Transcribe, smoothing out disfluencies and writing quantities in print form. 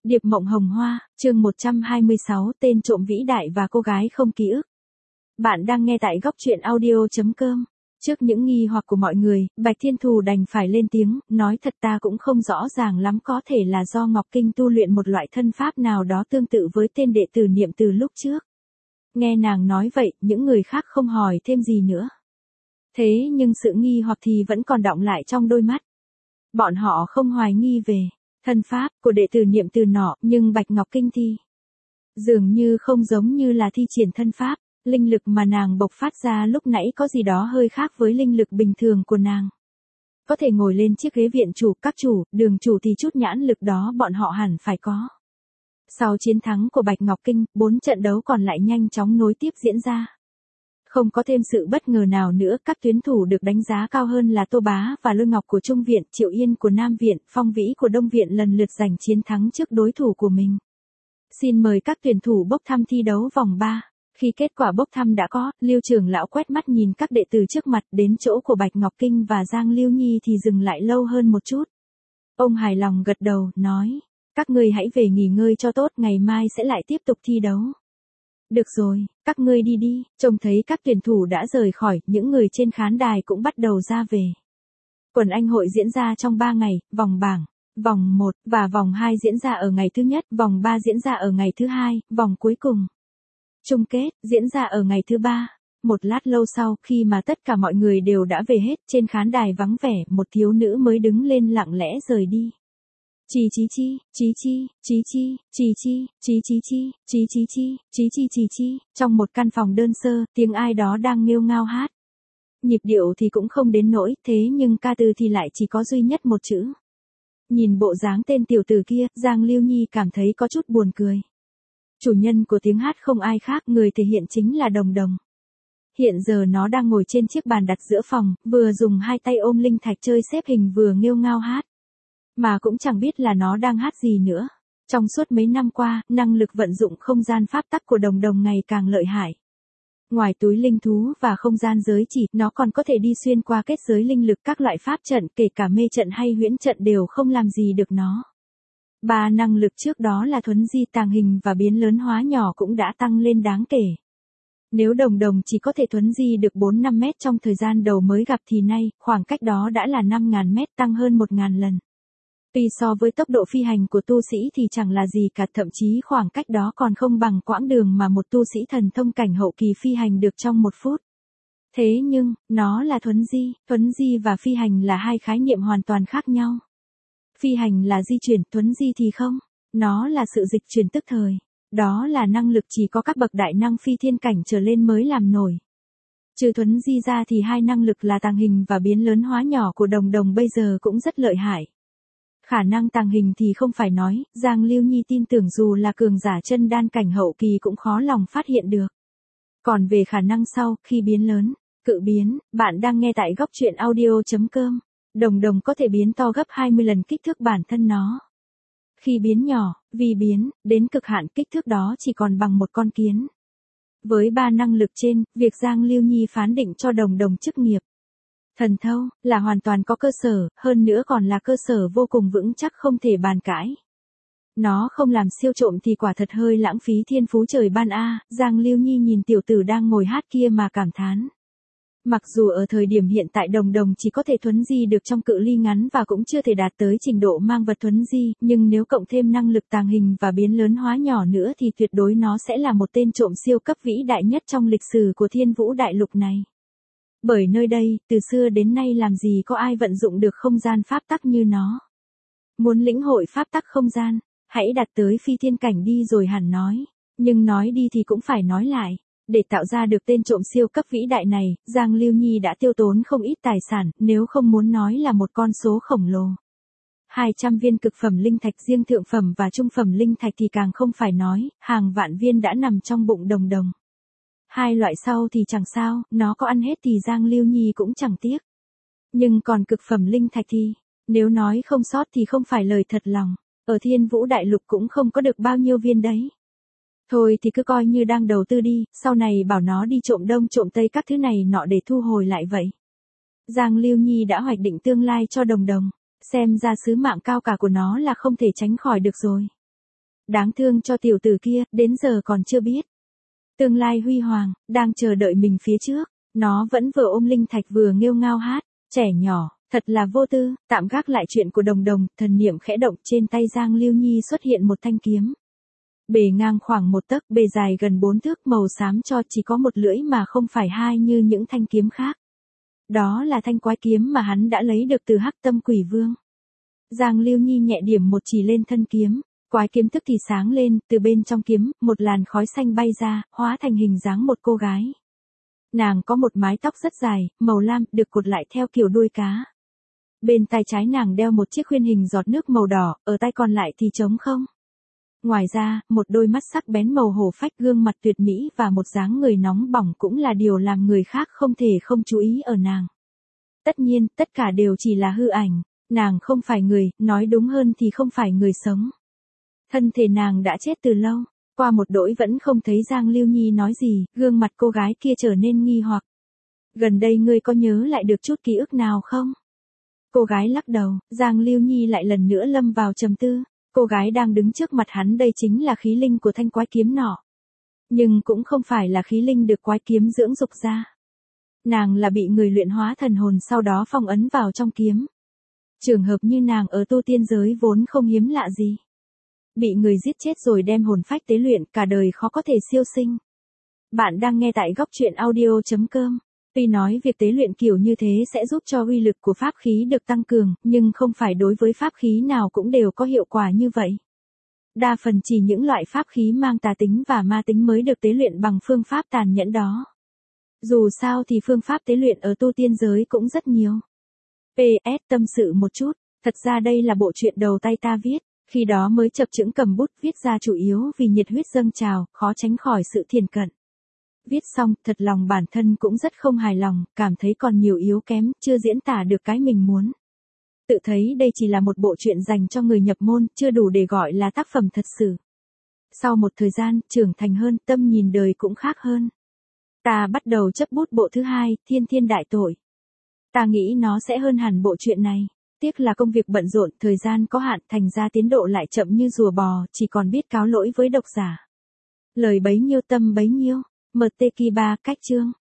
Điệp mộng hồng hoa, chương 126, tên trộm vĩ đại và cô gái không ký ức. Bạn đang nghe tại góc truyện audio.com. Trước những nghi hoặc của mọi người, Bạch Thiên Thù đành phải lên tiếng, nói thật ta cũng không rõ ràng lắm, có thể là do Ngọc Kinh tu luyện một loại thân pháp nào đó tương tự với tên đệ tử Niệm từ lúc trước. Nghe nàng nói vậy, những người khác không hỏi thêm gì nữa. Thế nhưng sự nghi hoặc thì vẫn còn đọng lại trong đôi mắt. Bọn họ không hoài nghi về thân pháp của đệ tử Niệm từ nọ, nhưng Bạch Ngọc Kinh thì dường như không giống như là thi triển thân pháp, linh lực mà nàng bộc phát ra lúc nãy có gì đó hơi khác với linh lực bình thường của nàng. Có thể ngồi lên chiếc ghế viện chủ, các chủ, đường chủ thì chút nhãn lực đó bọn họ hẳn phải có. Sau chiến thắng của Bạch Ngọc Kinh, 4 trận đấu còn lại nhanh chóng nối tiếp diễn ra. Không có thêm sự bất ngờ nào nữa, các tuyển thủ được đánh giá cao hơn là Tô Bá và Lôi Ngọc của Trung Viện, Triệu Yên của Nam Viện, Phong Vĩ của Đông Viện lần lượt giành chiến thắng trước đối thủ của mình. Xin mời các tuyển thủ bốc thăm thi đấu vòng 3. Khi kết quả bốc thăm đã có, Lưu trưởng lão quét mắt nhìn các đệ tử trước mặt, đến chỗ của Bạch Ngọc Kinh và Giang Lưu Nhi thì dừng lại lâu hơn một chút. Ông hài lòng gật đầu, nói, các ngươi hãy về nghỉ ngơi cho tốt, ngày mai sẽ lại tiếp tục thi đấu. Được rồi, các ngươi đi đi. Trông thấy các tuyển thủ đã rời khỏi, những người trên khán đài cũng bắt đầu ra về. Quần Anh hội diễn ra trong 3 ngày, vòng bảng, vòng 1 và vòng 2 diễn ra ở ngày thứ nhất, vòng 3 diễn ra ở ngày thứ hai, vòng cuối cùng chung kết diễn ra ở ngày thứ 3. Một lát lâu sau, khi mà tất cả mọi người đều đã về hết, trên khán đài vắng vẻ, một thiếu nữ mới đứng lên lặng lẽ rời đi. Chí chí chi, chí chi, chí chi, chí chi, chí chí chi, chí chí chi, chí chi chí chi, trong một căn phòng đơn sơ, tiếng ai đó đang nghêu ngao hát. Nhịp điệu thì cũng không đến nỗi, thế nhưng ca từ thì lại chỉ có duy nhất một chữ. Nhìn bộ dáng tên tiểu tử kia, Giang Lưu Nhi cảm thấy có chút buồn cười. Chủ nhân của tiếng hát không ai khác, người thể hiện chính là Đồng Đồng. Hiện giờ nó đang ngồi trên chiếc bàn đặt giữa phòng, vừa dùng hai tay ôm linh thạch chơi xếp hình vừa nghêu ngao hát. Mà cũng chẳng biết là nó đang hát gì nữa. Trong suốt mấy năm qua, năng lực vận dụng không gian pháp tắc của Đồng Đồng ngày càng lợi hại. Ngoài túi linh thú và không gian giới chỉ, nó còn có thể đi xuyên qua kết giới linh lực, các loại pháp trận, kể cả mê trận hay huyễn trận đều không làm gì được nó. 3 năng lực trước đó là thuấn di, tàng hình và biến lớn hóa nhỏ cũng đã tăng lên đáng kể. Nếu Đồng Đồng chỉ có thể thuấn di được 4-5 mét trong thời gian đầu mới gặp thì nay, khoảng cách đó đã là 5.000 mét, tăng hơn 1.000 lần. Tuy so với tốc độ phi hành của tu sĩ thì chẳng là gì cả, thậm chí khoảng cách đó còn không bằng quãng đường mà một tu sĩ thần thông cảnh hậu kỳ phi hành được trong 1 phút. Thế nhưng, nó là thuấn di và phi hành là hai khái niệm hoàn toàn khác nhau. Phi hành là di chuyển, thuấn di thì không. Nó là sự dịch chuyển tức thời. Đó là năng lực chỉ có các bậc đại năng phi thiên cảnh trở lên mới làm nổi. Trừ thuấn di ra thì hai năng lực là tàng hình và biến lớn hóa nhỏ của Đồng Đồng bây giờ cũng rất lợi hại. Khả năng tàng hình thì không phải nói, Giang Lưu Nhi tin tưởng dù là cường giả chân đan cảnh hậu kỳ cũng khó lòng phát hiện được. Còn về khả năng sau, khi biến lớn, cự biến, bạn đang nghe tại góc truyện audio.com. Đồng Đồng có thể biến to gấp 20 lần kích thước bản thân nó. Khi biến nhỏ, vì biến, đến cực hạn kích thước đó chỉ còn bằng một con kiến. Với 3 năng lực trên, việc Giang Lưu Nhi phán định cho Đồng Đồng chức nghiệp thần thâu là hoàn toàn có cơ sở, hơn nữa còn là cơ sở vô cùng vững chắc không thể bàn cãi. Nó không làm siêu trộm thì quả thật hơi lãng phí thiên phú trời ban a. Giang Lưu Nhi nhìn tiểu tử đang ngồi hát kia mà cảm thán. Mặc dù ở thời điểm hiện tại Đồng Đồng chỉ có thể thuấn di được trong cự ly ngắn và cũng chưa thể đạt tới trình độ mang vật thuấn di, nhưng nếu cộng thêm năng lực tàng hình và biến lớn hóa nhỏ nữa thì tuyệt đối nó sẽ là một tên trộm siêu cấp vĩ đại nhất trong lịch sử của Thiên Vũ Đại Lục này. Bởi nơi đây, từ xưa đến nay làm gì có ai vận dụng được không gian pháp tắc như nó. Muốn lĩnh hội pháp tắc không gian, hãy đạt tới phi thiên cảnh đi rồi hẳn nói. Nhưng nói đi thì cũng phải nói lại. Để tạo ra được tên trộm siêu cấp vĩ đại này, Giang Lưu Nhi đã tiêu tốn không ít tài sản, nếu không muốn nói là một con số khổng lồ. 200 viên cực phẩm linh thạch, riêng thượng phẩm và trung phẩm linh thạch thì càng không phải nói, hàng vạn viên đã nằm trong bụng Đồng Đồng. Hai loại sau thì chẳng sao, nó có ăn hết thì Giang Lưu Nhi cũng chẳng tiếc. Nhưng còn cực phẩm linh thạch thì, nếu nói không sót thì không phải lời thật lòng, ở Thiên Vũ Đại Lục cũng không có được bao nhiêu viên đấy. Thôi thì cứ coi như đang đầu tư đi, sau này bảo nó đi trộm đông trộm tây các thứ này nọ để thu hồi lại vậy. Giang Lưu Nhi đã hoạch định tương lai cho Đồng Đồng, xem ra sứ mạng cao cả của nó là không thể tránh khỏi được rồi. Đáng thương cho tiểu tử kia, đến giờ còn chưa biết. Tương lai huy hoàng, đang chờ đợi mình phía trước. Nó vẫn vừa ôm linh thạch vừa nghêu ngao hát. Trẻ nhỏ, thật là vô tư. Tạm gác lại chuyện của Đồng Đồng, thần niệm khẽ động, trên tay Giang Lưu Nhi xuất hiện một thanh kiếm. Bề ngang khoảng 1 tấc, bề dài gần 4 thước, màu xám cho, chỉ có một lưỡi mà không phải hai như những thanh kiếm khác. Đó là thanh quái kiếm mà hắn đã lấy được từ Hắc Tâm Quỷ Vương. Giang Lưu Nhi nhẹ điểm một chỉ lên thân kiếm, quái kiếm tức thì sáng lên, từ bên trong kiếm, một làn khói xanh bay ra, hóa thành hình dáng một cô gái. Nàng có một mái tóc rất dài, màu lam, được cột lại theo kiểu đuôi cá. Bên tay trái nàng đeo một chiếc khuyên hình giọt nước màu đỏ, ở tay còn lại thì trống không. Ngoài ra, một đôi mắt sắc bén màu hổ phách, gương mặt tuyệt mỹ và một dáng người nóng bỏng cũng là điều làm người khác không thể không chú ý ở nàng. Tất nhiên, tất cả đều chỉ là hư ảnh, nàng không phải người, nói đúng hơn thì không phải người sống. Thân thể nàng đã chết từ lâu, qua một đỗi vẫn không thấy Giang Lưu Nhi nói gì, gương mặt cô gái kia trở nên nghi hoặc. Gần đây ngươi có nhớ lại được chút ký ức nào không? Cô gái lắc đầu, Giang Lưu Nhi lại lần nữa lâm vào trầm tư. Cô gái đang đứng trước mặt hắn đây chính là khí linh của thanh quái kiếm nọ. Nhưng cũng không phải là khí linh được quái kiếm dưỡng dục ra. Nàng là bị người luyện hóa thần hồn sau đó phong ấn vào trong kiếm. Trường hợp như nàng ở tu tiên giới vốn không hiếm lạ gì. Bị người giết chết rồi đem hồn phách tế luyện, cả đời khó có thể siêu sinh. Bạn đang nghe tại góc truyện audio.com. Tuy nói việc tế luyện kiểu như thế sẽ giúp cho uy lực của pháp khí được tăng cường, nhưng không phải đối với pháp khí nào cũng đều có hiệu quả như vậy. Đa phần chỉ những loại pháp khí mang tà tính và ma tính mới được tế luyện bằng phương pháp tàn nhẫn đó. Dù sao thì phương pháp tế luyện ở tu tiên giới cũng rất nhiều. PS tâm sự một chút, thật ra đây là bộ truyện đầu tay ta viết, khi đó mới chập chững cầm bút viết ra chủ yếu vì nhiệt huyết dâng trào, khó tránh khỏi sự thiển cận. Viết xong, thật lòng bản thân cũng rất không hài lòng, cảm thấy còn nhiều yếu kém, chưa diễn tả được cái mình muốn. Tự thấy đây chỉ là một bộ truyện dành cho người nhập môn, chưa đủ để gọi là tác phẩm thật sự. Sau một thời gian, trưởng thành hơn, tâm nhìn đời cũng khác hơn. Ta bắt đầu chấp bút bộ thứ 2, Thiên Thiên Đại Tội. Ta nghĩ nó sẽ hơn hẳn bộ truyện này. Tiếc là công việc bận rộn, thời gian có hạn, thành ra tiến độ lại chậm như rùa bò, chỉ còn biết cáo lỗi với độc giả. Lời bấy nhiêu tâm bấy nhiêu. MT Kiba cách chương.